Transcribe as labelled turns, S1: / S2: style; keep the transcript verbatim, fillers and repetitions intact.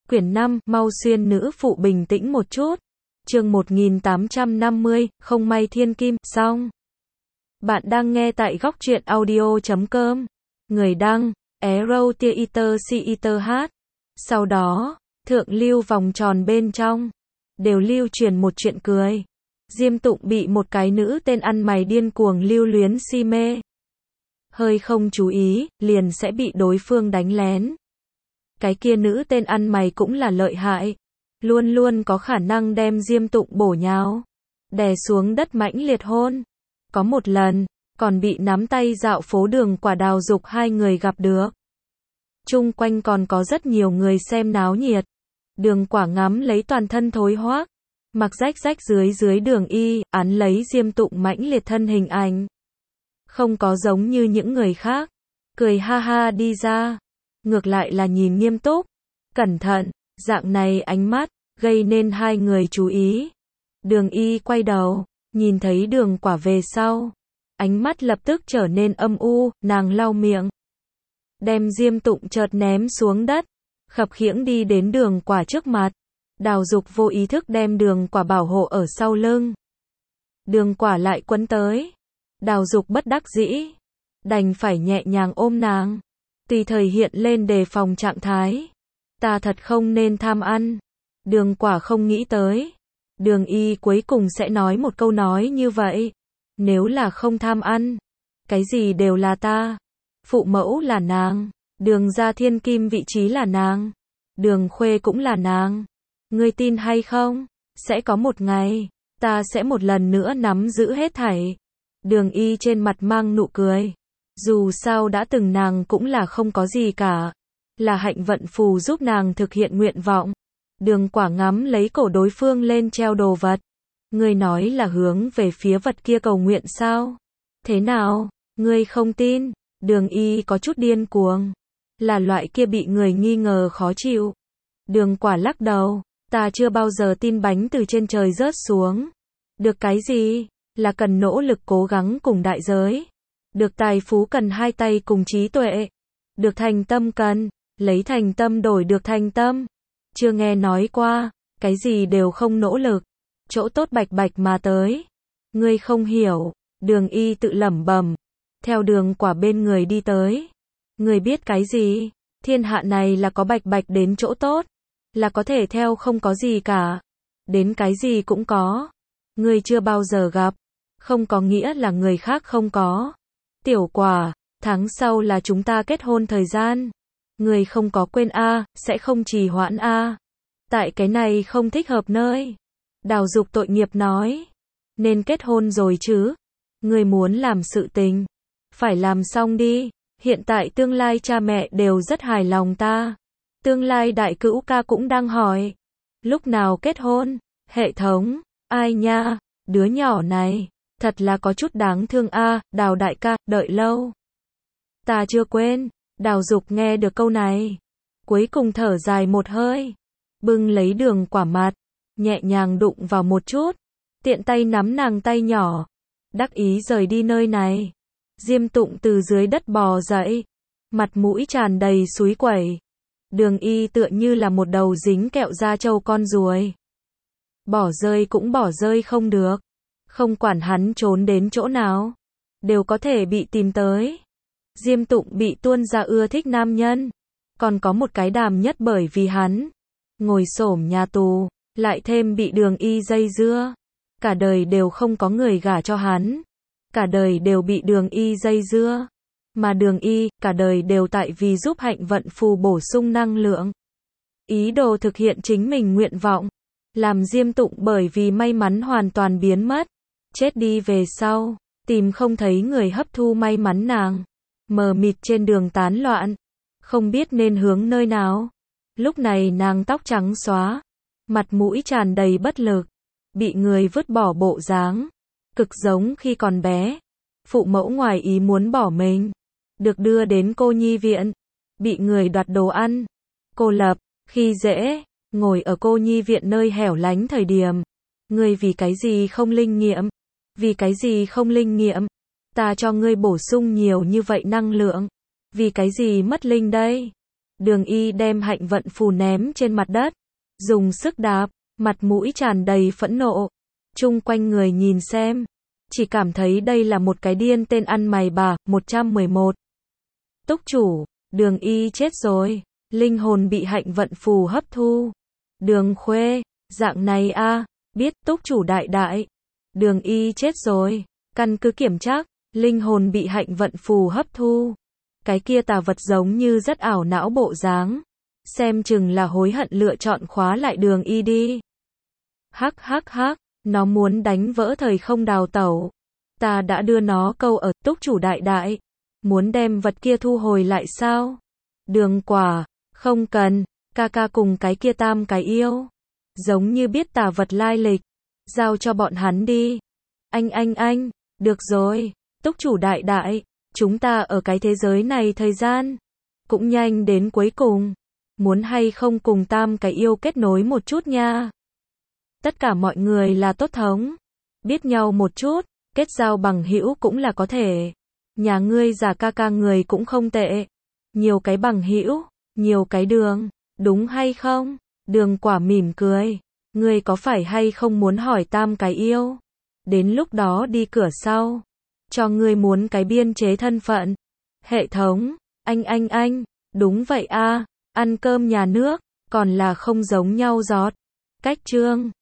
S1: Quyển năm, mau xuyên nữ phụ bình tĩnh một chút. Chương một nghìn tám trăm năm mươi, không may thiên kim, xong. Bạn đang nghe tại góc truyện audio chấm com. Người đăng, Arrow Theater Theater hát. Sau đó, thượng lưu vòng tròn bên trong, đều lưu truyền một chuyện cười. Diêm Tụng bị một cái nữ tên ăn mày điên cuồng lưu luyến si mê. Hơi không chú ý, liền sẽ bị đối phương đánh lén. Cái kia nữ tên ăn mày cũng là lợi hại, luôn luôn có khả năng đem Diêm Tụng bổ nhào, đè xuống đất mãnh liệt hôn. Có một lần, còn bị nắm tay dạo phố Đường Quả Đào Dục hai người gặp được. Chung quanh còn có rất nhiều người xem náo nhiệt. Đường Quả ngắm lấy toàn thân thối hoác, mặc rách rách dưới dưới đường y, án lấy Diêm Tụng mãnh liệt thân hình ảnh. Không có giống như những người khác, cười ha ha đi ra. Ngược lại là nhìn nghiêm túc, cẩn thận, dạng này ánh mắt, gây nên hai người chú ý. Đường y quay đầu, nhìn thấy Đường Quả về sau. Ánh mắt lập tức trở nên âm u, nàng lau miệng. Đem Diêm Tụng chợt ném xuống đất, khập khiễng đi đến Đường Quả trước mặt. Đào Dục vô ý thức đem Đường Quả bảo hộ ở sau lưng. Đường Quả lại quấn tới. Đào Dục bất đắc dĩ, đành phải nhẹ nhàng ôm nàng. Tùy thời hiện lên đề phòng trạng thái. Ta thật không nên tham ăn. Đường Quả không nghĩ tới. Đường y cuối cùng sẽ nói một câu nói như vậy. Nếu là không tham ăn, cái gì đều là ta. Phụ mẫu là nàng. Đường gia thiên kim vị trí là nàng. Đường khuê cũng là nàng. Ngươi tin hay không? Sẽ có một ngày, ta sẽ một lần nữa nắm giữ hết thảy. Đường y trên mặt mang nụ cười. Dù sao đã từng nàng cũng là không có gì cả. Là hạnh vận phù giúp nàng thực hiện nguyện vọng. Đường Quả ngắm lấy cổ đối phương lên treo đồ vật. Ngươi nói là hướng về phía vật kia cầu nguyện sao? Thế nào? Ngươi không tin? Đường y có chút điên cuồng. Là loại kia bị người nghi ngờ khó chịu. Đường Quả lắc đầu. Ta chưa bao giờ tin bánh từ trên trời rớt xuống. Được cái gì? Là cần nỗ lực cố gắng cùng đại giới. Được tài phú cần hai tay cùng trí tuệ. Được thành tâm cần, lấy thành tâm đổi được thành tâm. Chưa nghe nói qua, cái gì đều không nỗ lực. Chỗ tốt bạch bạch mà tới. Ngươi không hiểu, Đường y tự lẩm bẩm. Theo Đường Quả bên người đi tới. Ngươi biết cái gì? Thiên hạ này là có bạch bạch đến chỗ tốt. Là có thể theo không có gì cả. Đến cái gì cũng có. Ngươi chưa bao giờ gặp. Không có nghĩa là người khác không có. Tiểu Quả, tháng sau là chúng ta kết hôn thời gian. Người không có quên a, sẽ không trì hoãn a. Tại cái này không thích hợp nơi. Đào Dục tội nghiệp nói. Nên kết hôn rồi chứ. Người muốn làm sự tình. Phải làm xong đi. Hiện tại tương lai cha mẹ đều rất hài lòng ta. Tương lai đại cữu ca cũng đang hỏi. Lúc nào kết hôn? Hệ thống. Ai nha, đứa nhỏ này. Thật là có chút đáng thương a, à, Đào đại ca, đợi lâu. Ta chưa quên. Đào Dục nghe được câu này. Cuối cùng thở dài một hơi. Bưng lấy Đường Quả mặt. Nhẹ nhàng đụng vào một chút. Tiện tay nắm nàng tay nhỏ. Đắc ý rời đi nơi này. Diêm Tụng từ dưới đất bò dậy. Mặt mũi tràn đầy súi quẩy. Đường y tựa như là một đầu dính kẹo da trâu con ruồi. Bỏ rơi cũng bỏ rơi không được. Không quản hắn trốn đến chỗ nào, đều có thể bị tìm tới. Diêm Tụng bị tuôn ra ưa thích nam nhân. Còn có một cái Đàm Nhất bởi vì hắn ngồi xổm nhà tù, lại thêm bị Đường y dây dưa. Cả đời đều không có người gả cho hắn. Cả đời đều bị Đường y dây dưa. Mà Đường y, cả đời đều tại vì giúp hạnh vận phù bổ sung năng lượng. Ý đồ thực hiện chính mình nguyện vọng. Làm Diêm Tụng bởi vì may mắn hoàn toàn biến mất. Chết đi về sau, tìm không thấy người hấp thu may mắn nàng. Mờ mịt trên đường tán loạn, không biết nên hướng nơi nào. Lúc này nàng tóc trắng xóa, mặt mũi tràn đầy bất lực, bị người vứt bỏ bộ dáng, cực giống khi còn bé. Phụ mẫu ngoài ý muốn bỏ mình, được đưa đến cô nhi viện, bị người đoạt đồ ăn, cô lập, khi dễ, ngồi ở cô nhi viện nơi hẻo lánh thời điểm. Ngươi vì cái gì không linh nghiệm? Vì cái gì không linh nghiệm? Ta cho ngươi bổ sung nhiều như vậy năng lượng. Vì cái gì mất linh đây? Đường Y đem hạnh vận phù ném trên mặt đất, dùng sức đạp, mặt mũi tràn đầy phẫn nộ. Chung quanh người nhìn xem, chỉ cảm thấy đây là một cái điên tên ăn mày bà. Một trăm mười một. Túc chủ, Đường Y chết rồi, linh hồn bị hạnh vận phù hấp thu. Đường Khuê, dạng này a, biết túc chủ đại đại. Đường Y chết rồi, căn cứ kiểm tra, linh hồn bị hạnh vận phù hấp thu. Cái kia tà vật giống như rất ảo não bộ dáng, xem chừng là hối hận lựa chọn khóa lại Đường Y đi. Hắc hắc hắc, nó muốn đánh vỡ thời không đào tẩu. Ta đã đưa nó câu ở, túc chủ đại đại, muốn đem vật kia thu hồi lại sao? Đường Quả, không cần, ca ca cùng cái kia tam cái yêu, giống như biết tà vật lai lịch, giao cho bọn hắn đi. Anh anh anh, được rồi, túc chủ đại đại, chúng ta ở cái thế giới này thời gian cũng nhanh đến cuối cùng, muốn hay không cùng tam cái yêu kết nối một chút nha. Tất cả mọi người là tốt thống, biết nhau một chút, kết giao bằng hữu cũng là có thể. Nhà ngươi già ca ca người cũng không tệ, nhiều cái bằng hữu, nhiều cái đường, đúng hay không? Đường Quả mỉm cười, ngươi có phải hay không muốn hỏi tam cái yêu? Đến lúc đó đi cửa sau, cho ngươi muốn cái biên chế thân phận. Hệ thống, anh anh anh, đúng vậy a, ăn cơm nhà nước, còn là không giống nhau giọt. Cách chương